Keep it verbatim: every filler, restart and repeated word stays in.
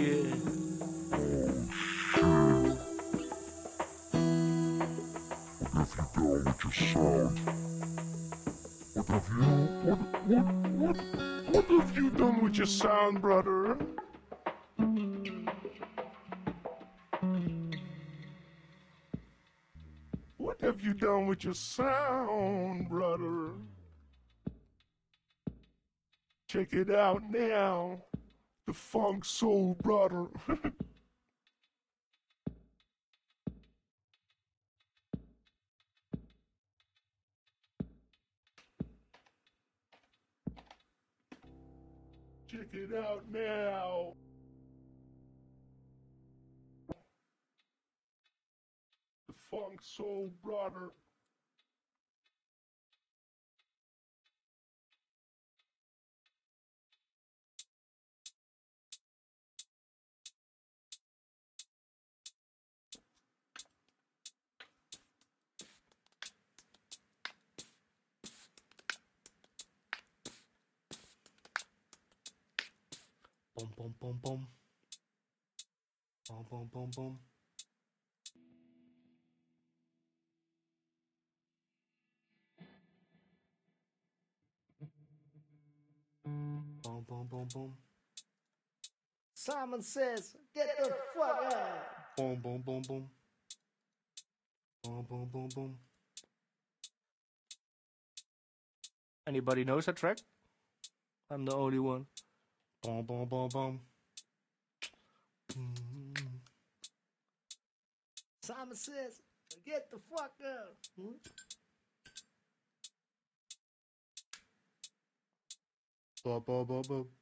shit. What have you done with your sound? What have you, what, what, what, what have you done with your sound, brother? What have you done with your sound, brother? Check it out now, the Funk Soul Brother. Check it out now. The Funk Soul Brother. Boom, boom, boom, boom. Boom, boom, boom, boom. Boom, boom, boom, boom. Simon Says, get the fuck out. Boom, boom, boom, boom. Boom, boom, boom, boom. Anybody knows that track? I'm the only one. Boom, boom, boom, boom. Mm. Simon Says, get the fuck out. Hmm? Ba, ba, ba, ba.